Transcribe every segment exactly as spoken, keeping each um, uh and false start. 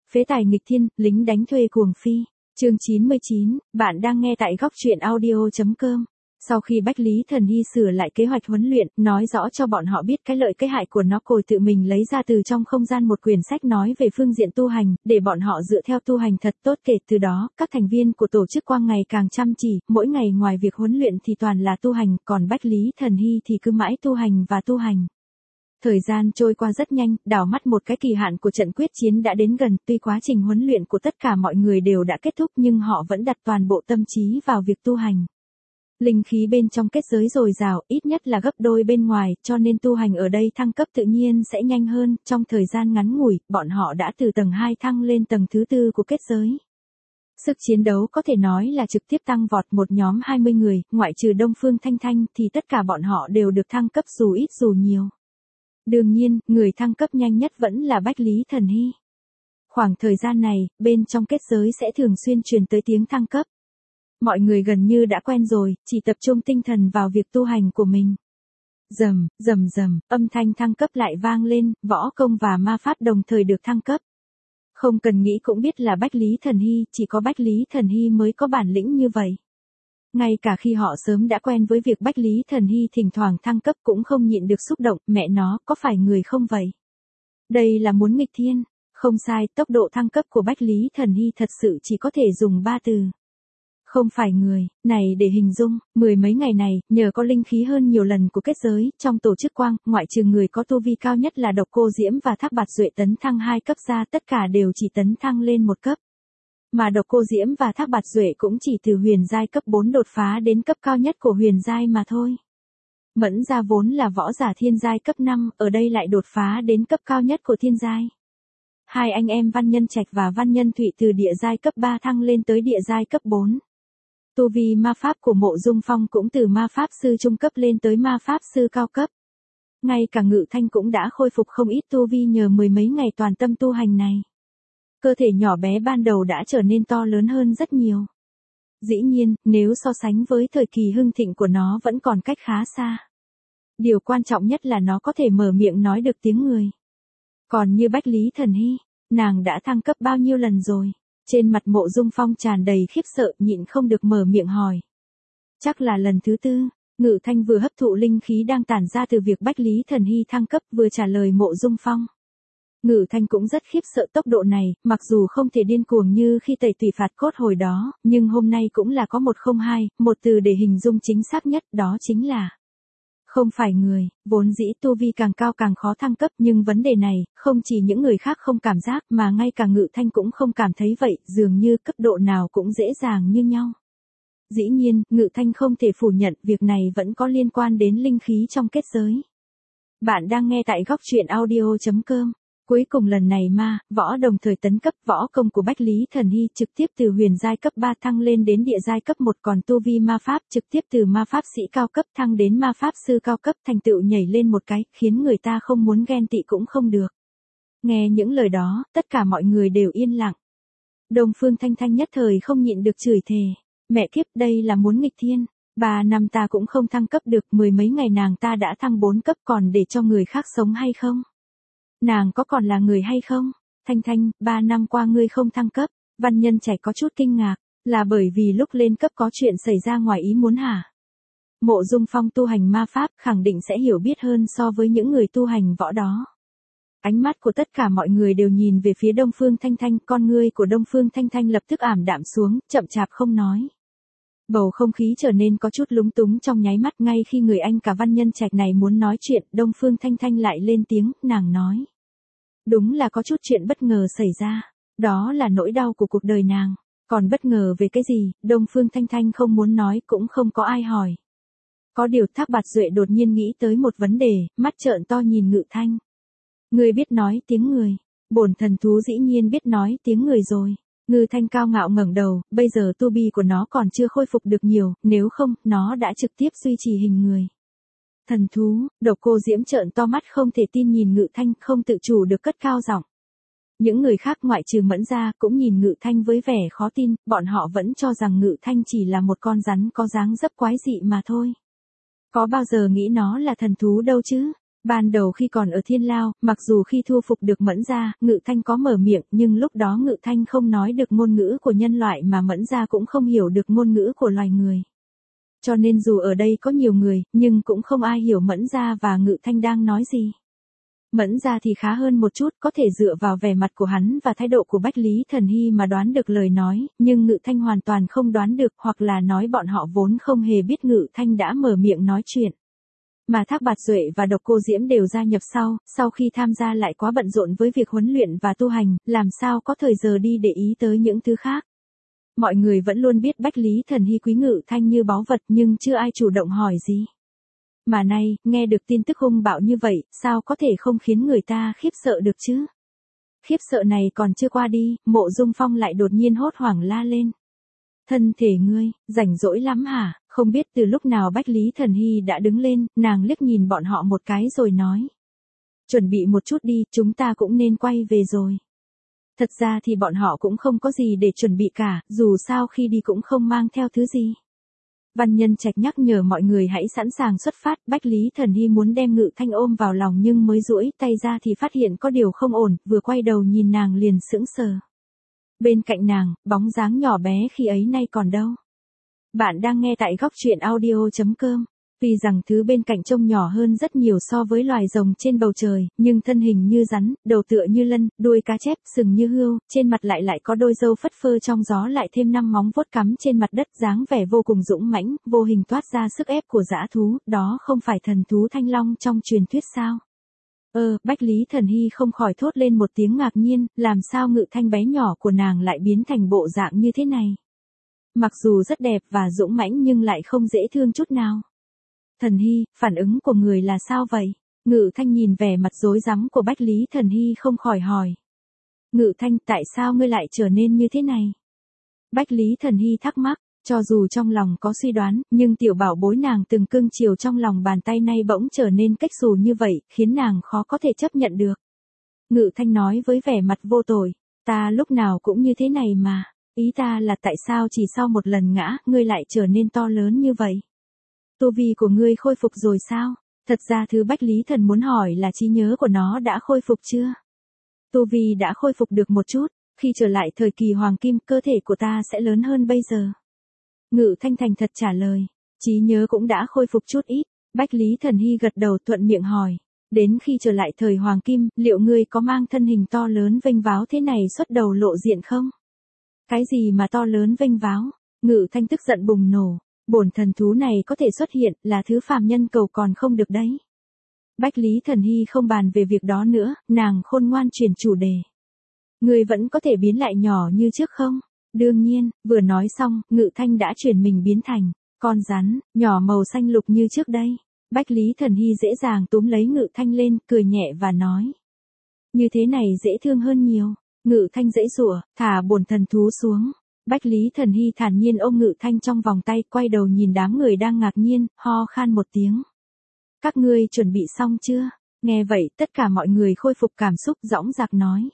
Phế tài nghịch thiên, lính đánh thuê cuồng phi. Chương chín mươi chín, bạn đang nghe tại góc truyện audio chấm com. Sau khi Bách Lý Thần Hy sửa lại kế hoạch huấn luyện, nói rõ cho bọn họ biết cái lợi cái hại của nó, Cồi tự mình lấy ra từ trong không gian một quyển sách nói về phương diện tu hành, để bọn họ dựa theo tu hành thật tốt. Kể từ đó, các thành viên của tổ chức Quang ngày càng chăm chỉ, mỗi ngày ngoài việc huấn luyện thì toàn là tu hành, còn Bách Lý Thần Hy thì cứ mãi tu hành và tu hành. Thời gian trôi qua rất nhanh, đảo mắt một cái kỳ hạn của trận quyết chiến đã đến gần, tuy quá trình huấn luyện của tất cả mọi người đều đã kết thúc nhưng họ vẫn đặt toàn bộ tâm trí vào việc tu hành. Linh khí bên trong kết giới dồi dào, ít nhất là gấp đôi bên ngoài, cho nên tu hành ở đây thăng cấp tự nhiên sẽ nhanh hơn. Trong thời gian ngắn ngủi, bọn họ đã từ tầng hai thăng lên tầng thứ tư của kết giới. Sức chiến đấu có thể nói là trực tiếp tăng vọt. Một nhóm hai mươi người, ngoại trừ Đông Phương Thanh Thanh thì tất cả bọn họ đều được thăng cấp dù ít dù nhiều. Đương nhiên, người thăng cấp nhanh nhất vẫn là Bách Lý Thần Hy. Khoảng thời gian này, bên trong kết giới sẽ thường xuyên truyền tới tiếng thăng cấp. Mọi người gần như đã quen rồi, chỉ tập trung tinh thần vào việc tu hành của mình. Rầm, rầm rầm, âm thanh thăng cấp lại vang lên, võ công và ma pháp đồng thời được thăng cấp. Không cần nghĩ cũng biết là Bách Lý Thần Hy, chỉ có Bách Lý Thần Hy mới có bản lĩnh như vậy. Ngay cả khi họ sớm đã quen với việc Bách Lý Thần Hy thỉnh thoảng thăng cấp cũng không nhịn được xúc động, mẹ nó, có phải người không vậy? Đây là muốn nghịch thiên, không sai, tốc độ thăng cấp của Bách Lý Thần Hy thật sự chỉ có thể dùng ba từ. Không phải người, này để hình dung, mười mấy ngày này, nhờ có linh khí hơn nhiều lần của kết giới, trong tổ chức Quang, ngoại trừ người có tu vi cao nhất là Độc Cô Diễm và Thác Bạt Duệ tấn thăng hai cấp ra, tất cả đều chỉ tấn thăng lên một cấp. Mà Độc Cô Diễm và Thác Bạt Duệ cũng chỉ từ huyền giai cấp bốn đột phá đến cấp cao nhất của huyền giai mà thôi. Mẫn Gia vốn là võ giả thiên giai cấp năm, ở đây lại đột phá đến cấp cao nhất của thiên giai. Hai anh em Văn Nhân Trạch và Văn Nhân Thụy từ địa giai cấp ba thăng lên tới địa giai cấp bốn. Tu vi ma pháp của Mộ Dung Phong cũng từ ma pháp sư trung cấp lên tới ma pháp sư cao cấp. Ngay cả Ngự Thanh cũng đã khôi phục không ít tu vi nhờ mười mấy ngày toàn tâm tu hành này. Cơ thể nhỏ bé ban đầu đã trở nên to lớn hơn rất nhiều. Dĩ nhiên, nếu so sánh với thời kỳ hưng thịnh của nó vẫn còn cách khá xa. Điều quan trọng nhất là nó có thể mở miệng nói được tiếng người. Còn như Bách Lý Thần Hy, nàng đã thăng cấp bao nhiêu lần rồi? Trên mặt Mộ Dung Phong tràn đầy khiếp sợ, nhịn không được mở miệng hỏi. Chắc là lần thứ tư. Ngự Thanh vừa hấp thụ linh khí đang tản ra từ việc Bách Lý Thần Hy thăng cấp vừa trả lời Mộ Dung Phong. Ngự Thanh cũng rất khiếp sợ tốc độ này, mặc dù không thể điên cuồng như khi tẩy tùy phạt cốt hồi đó, nhưng hôm nay cũng là có một không hai, một từ để hình dung chính xác nhất, đó chính là không phải người. Vốn dĩ tu vi càng cao càng khó thăng cấp, nhưng vấn đề này, không chỉ những người khác không cảm giác mà ngay cả Ngự Thanh cũng không cảm thấy vậy, dường như cấp độ nào cũng dễ dàng như nhau. Dĩ nhiên, Ngự Thanh không thể phủ nhận việc này vẫn có liên quan đến linh khí trong kết giới. Bạn đang nghe tại góc truyện audio chấm com. Cuối cùng lần này ma, võ đồng thời tấn cấp, võ công của Bách Lý Thần Hy trực tiếp từ huyền giai cấp ba thăng lên đến địa giai cấp một, còn tu vi ma pháp trực tiếp từ ma pháp sĩ cao cấp thăng đến ma pháp sư cao cấp, thành tựu nhảy lên một cái, khiến người ta không muốn ghen tị cũng không được. Nghe những lời đó, tất cả mọi người đều yên lặng. Đông Phương Thanh Thanh nhất thời không nhịn được chửi thề. Mẹ kiếp, đây là muốn nghịch thiên. Ba năm ta cũng không thăng cấp được, mười mấy ngày nàng ta đã thăng bốn cấp, còn để cho người khác sống hay không? Nàng có còn là người hay không? Thanh Thanh, ba năm qua ngươi không thăng cấp. Văn Nhân Trạch có chút kinh ngạc, là bởi vì lúc lên cấp có chuyện xảy ra ngoài ý muốn hả? Mộ Dung Phong tu hành ma pháp khẳng định sẽ hiểu biết hơn so với những người tu hành võ đó. Ánh mắt của tất cả mọi người đều nhìn về phía Đông Phương Thanh Thanh, con ngươi của Đông Phương Thanh Thanh lập tức ảm đạm xuống, chậm chạp không nói. Bầu không khí trở nên có chút lúng túng trong nháy mắt, ngay khi người anh cả Văn Nhân Trạch này muốn nói chuyện, Đông Phương Thanh Thanh lại lên tiếng, nàng nói. Đúng là có chút chuyện bất ngờ xảy ra, đó là nỗi đau của cuộc đời nàng, còn bất ngờ về cái gì, Đông Phương Thanh Thanh không muốn nói cũng không có ai hỏi. Có điều Thác Bạt Duệ đột nhiên nghĩ tới một vấn đề, mắt trợn to nhìn Ngự Thanh. Ngươi biết nói tiếng người, bổn thần thú dĩ nhiên biết nói tiếng người rồi. Ngự Thanh cao ngạo ngẩng đầu, bây giờ tu vi của nó còn chưa khôi phục được nhiều, nếu không, nó đã trực tiếp duy trì hình người. Thần thú, Độc Cô Diễm trợn to mắt không thể tin nhìn Ngự Thanh, không tự chủ được cất cao giọng. Những người khác ngoại trừ Mẫn Gia cũng nhìn Ngự Thanh với vẻ khó tin, bọn họ vẫn cho rằng Ngự Thanh chỉ là một con rắn có dáng dấp quái dị mà thôi. Có bao giờ nghĩ nó là thần thú đâu chứ? Ban đầu khi còn ở Thiên Lao, mặc dù khi thu phục được Mẫn Gia, Ngự Thanh có mở miệng, nhưng lúc đó Ngự Thanh không nói được ngôn ngữ của nhân loại mà Mẫn Gia cũng không hiểu được ngôn ngữ của loài người. Cho nên dù ở đây có nhiều người, nhưng cũng không ai hiểu Mẫn Gia và Ngự Thanh đang nói gì. Mẫn Gia thì khá hơn một chút, có thể dựa vào vẻ mặt của hắn và thái độ của Bách Lý Thần Hy mà đoán được lời nói, nhưng Ngự Thanh hoàn toàn không đoán được, hoặc là nói bọn họ vốn không hề biết Ngự Thanh đã mở miệng nói chuyện. Mà Thác Bạt Duệ và Độc Cô Diễm đều gia nhập sau, sau khi tham gia lại quá bận rộn với việc huấn luyện và tu hành, làm sao có thời giờ đi để ý tới những thứ khác. Mọi người vẫn luôn biết Bách Lý Thần Hy quý Ngự Thanh như báu vật nhưng chưa ai chủ động hỏi gì. Mà nay, nghe được tin tức hung bạo như vậy, sao có thể không khiến người ta khiếp sợ được chứ? Khiếp sợ này còn chưa qua đi, Mộ Dung Phong lại đột nhiên hốt hoảng la lên. Thân thể ngươi, rảnh rỗi lắm hả? Không biết từ lúc nào Bách Lý Thần Hy đã đứng lên, nàng liếc nhìn bọn họ một cái rồi nói. Chuẩn bị một chút đi, chúng ta cũng nên quay về rồi. Thật ra thì bọn họ cũng không có gì để chuẩn bị cả, dù sao khi đi cũng không mang theo thứ gì. Văn Nhân Trạch nhắc nhở mọi người hãy sẵn sàng xuất phát, Bách Lý Thần Hy muốn đem Ngự Thanh ôm vào lòng nhưng mới duỗi tay ra thì phát hiện có điều không ổn, vừa quay đầu nhìn nàng liền sững sờ. Bên cạnh nàng, bóng dáng nhỏ bé khi ấy nay còn đâu. Bạn đang nghe tại góc truyện audio chấm com. Vì rằng thứ bên cạnh trông nhỏ hơn rất nhiều so với loài rồng trên bầu trời, nhưng thân hình như rắn, đầu tựa như lân, đuôi cá chép, sừng như hươu, trên mặt lại lại có đôi râu phất phơ trong gió lại thêm năm móng vuốt cắm trên mặt đất, dáng vẻ vô cùng dũng mãnh, vô hình toát ra sức ép của dã thú, đó không phải thần thú Thanh Long trong truyền thuyết sao? Ơ, Bách Lý Thần Hy không khỏi thốt lên một tiếng ngạc nhiên, làm sao Ngự Thanh bé nhỏ của nàng lại biến thành bộ dạng như thế này? Mặc dù rất đẹp và dũng mãnh nhưng lại không dễ thương chút nào. Thần Hy, phản ứng của người là sao vậy? Ngự Thanh nhìn vẻ mặt rối rắm của Bách Lý Thần Hy không khỏi hỏi. Ngự Thanh, tại sao ngươi lại trở nên như thế này? Bách Lý Thần Hy thắc mắc, cho dù trong lòng có suy đoán, nhưng tiểu bảo bối nàng từng cưng chiều trong lòng bàn tay nay bỗng trở nên cách xù như vậy, khiến nàng khó có thể chấp nhận được. Ngự Thanh nói với vẻ mặt vô tội, ta lúc nào cũng như thế này mà, ý ta là tại sao chỉ sau một lần ngã, ngươi lại trở nên to lớn như vậy? Tu vi của ngươi khôi phục rồi sao? Thật ra thứ Bách Lý Thần muốn hỏi là trí nhớ của nó đã khôi phục chưa? Tu vi đã khôi phục được một chút, khi trở lại thời kỳ hoàng kim cơ thể của ta sẽ lớn hơn bây giờ. Ngự Thanh thành thật trả lời, trí nhớ cũng đã khôi phục chút ít. Bách Lý Thần Hy gật đầu thuận miệng hỏi, đến khi trở lại thời hoàng kim, liệu ngươi có mang thân hình to lớn vênh váo thế này xuất đầu lộ diện không? Cái gì mà to lớn vênh váo? Ngự Thanh tức giận bùng nổ. Bổn thần thú này có thể xuất hiện là thứ phàm nhân cầu còn không được đấy. Bách Lý Thần Hy không bàn về việc đó nữa, nàng khôn ngoan chuyển chủ đề. Người vẫn có thể biến lại nhỏ như trước không? Đương nhiên, vừa nói xong, Ngự Thanh đã chuyển mình biến thành con rắn, nhỏ màu xanh lục như trước đây. Bách Lý Thần Hy dễ dàng túm lấy Ngự Thanh lên, cười nhẹ và nói. Như thế này dễ thương hơn nhiều. Ngự Thanh dễ dụa, thả bổn thần thú xuống. Bách Lý Thần Hy thản nhiên ôm Ngự Thanh trong vòng tay, quay đầu nhìn đám người đang ngạc nhiên, ho khan một tiếng. Các ngươi chuẩn bị xong chưa? Nghe vậy, tất cả mọi người khôi phục cảm xúc, dõng dạc nói.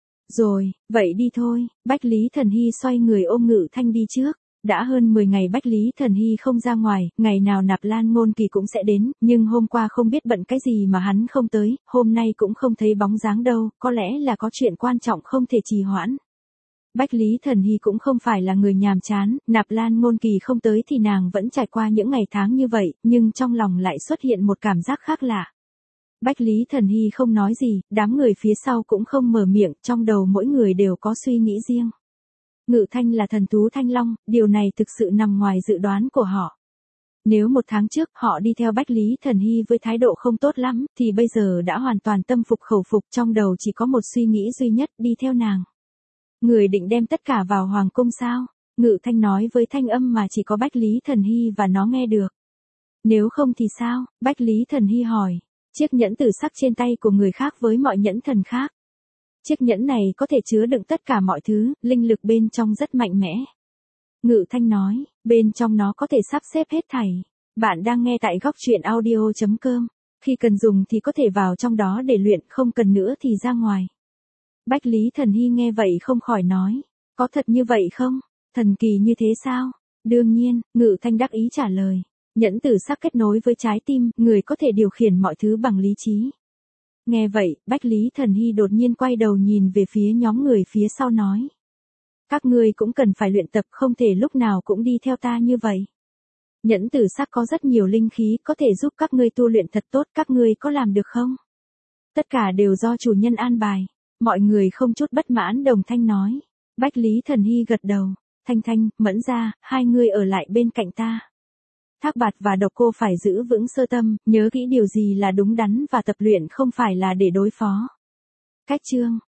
Rồi, vậy đi thôi. Bách Lý Thần Hy xoay người ôm Ngự Thanh đi trước. Đã hơn mười ngày Bách Lý Thần Hy không ra ngoài, ngày nào Nạp Lan Ngôn Kỳ cũng sẽ đến, nhưng hôm qua không biết bận cái gì mà hắn không tới, hôm nay cũng không thấy bóng dáng đâu, có lẽ là có chuyện quan trọng không thể trì hoãn. Bách Lý Thần Hy cũng không phải là người nhàm chán, Nạp Lan Ngôn Kỳ không tới thì nàng vẫn trải qua những ngày tháng như vậy, nhưng trong lòng lại xuất hiện một cảm giác khác lạ. Bách Lý Thần Hy không nói gì, đám người phía sau cũng không mở miệng, trong đầu mỗi người đều có suy nghĩ riêng. Ngự Thanh là thần thú Thanh Long, điều này thực sự nằm ngoài dự đoán của họ. Nếu một tháng trước họ đi theo Bách Lý Thần Hy với thái độ không tốt lắm, thì bây giờ đã hoàn toàn tâm phục khẩu phục, trong đầu chỉ có một suy nghĩ duy nhất, đi theo nàng. Người định đem tất cả vào hoàng cung sao? Ngự Thanh nói với thanh âm mà chỉ có Bách Lý Thần Hy và nó nghe được. Nếu không thì sao? Bách Lý Thần Hy hỏi. Chiếc nhẫn tử sắc trên tay của người khác với mọi nhẫn thần khác. Chiếc nhẫn này có thể chứa đựng tất cả mọi thứ, linh lực bên trong rất mạnh mẽ. Ngự Thanh nói, bên trong nó có thể sắp xếp hết thảy. Bạn đang nghe tại góc truyện audio chấm com. Khi cần dùng thì có thể vào trong đó để luyện, không cần nữa thì ra ngoài. Bách Lý Thần Hy nghe vậy không khỏi nói, có thật như vậy không? Thần kỳ như thế sao? Đương nhiên, Ngự Thanh đắc ý trả lời. Nhẫn tử sắc kết nối với trái tim, người có thể điều khiển mọi thứ bằng lý trí. Nghe vậy, Bách Lý Thần Hy đột nhiên quay đầu nhìn về phía nhóm người phía sau nói. Các ngươi cũng cần phải luyện tập, không thể lúc nào cũng đi theo ta như vậy. Nhẫn tử sắc có rất nhiều linh khí, có thể giúp các ngươi tu luyện thật tốt, các ngươi có làm được không? Tất cả đều do chủ nhân an bài. Mọi người không chút bất mãn đồng thanh nói. Bách Lý Thần Hy gật đầu. Thanh Thanh, Mẫn Gia, hai người ở lại bên cạnh ta. Thác Bạt và Độc Cô phải giữ vững sơ tâm, nhớ kỹ điều gì là đúng đắn và tập luyện không phải là để đối phó. Cách chương